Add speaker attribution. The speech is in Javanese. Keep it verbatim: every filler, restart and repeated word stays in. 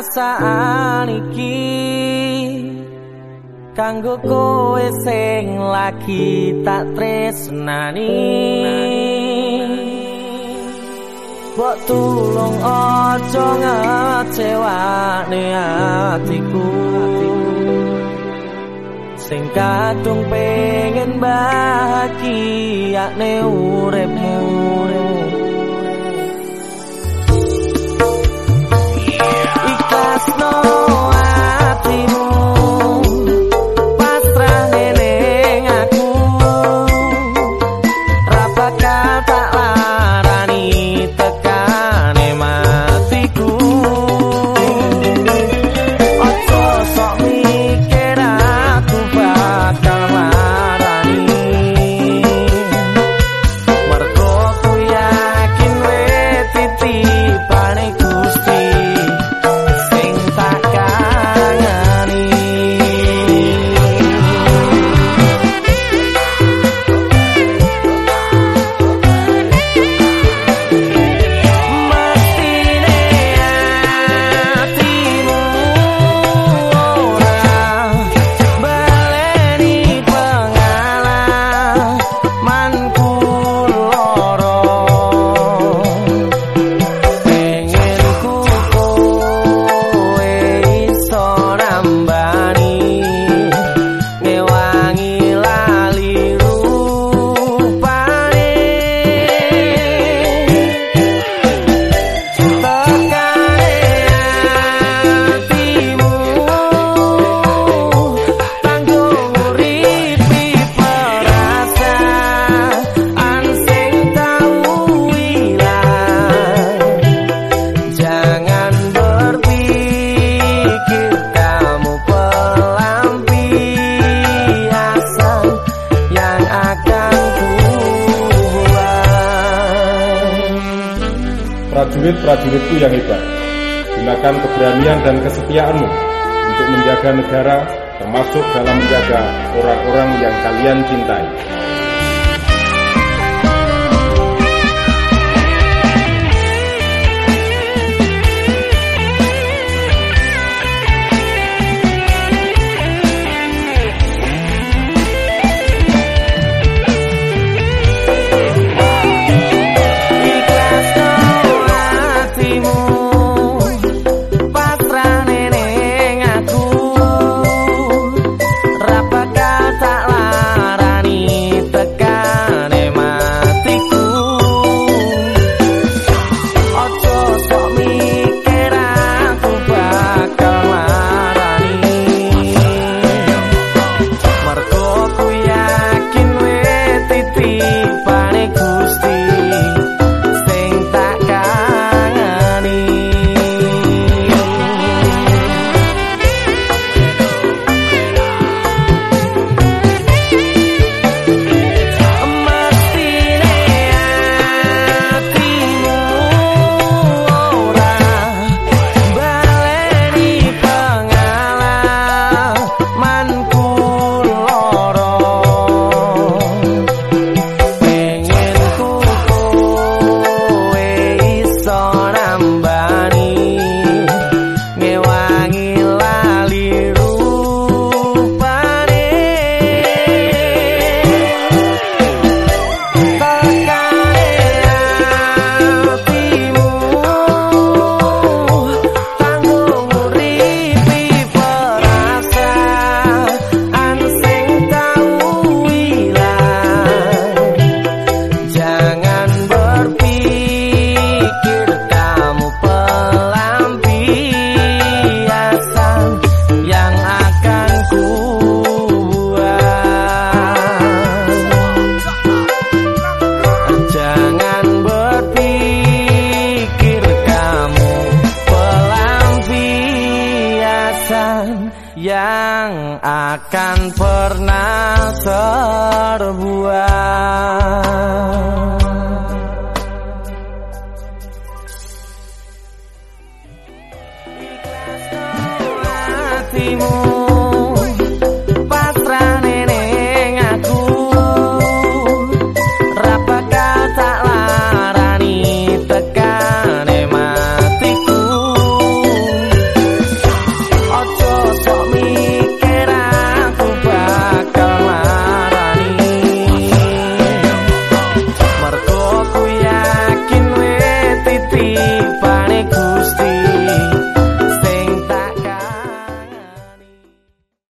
Speaker 1: perasaan iki kanggo kowe sing lagi tak tresnani. Mbok tulung aja ngecewani hatiku sing kadung pengen bahagia ne uripmu. Ikhlasno hatimu pasrah ning aku, ra bakal tak larani tekane matiku. Ojo sok mikir aku bakal larani, mergo ku yakin wis titipane Gusti.
Speaker 2: Prajurit-prajuritku yang hebat, gunakan keberanian dan kesetiaanmu untuk menjaga negara, termasuk dalam menjaga orang-orang yang kalian cintai.
Speaker 1: Yang akan pernah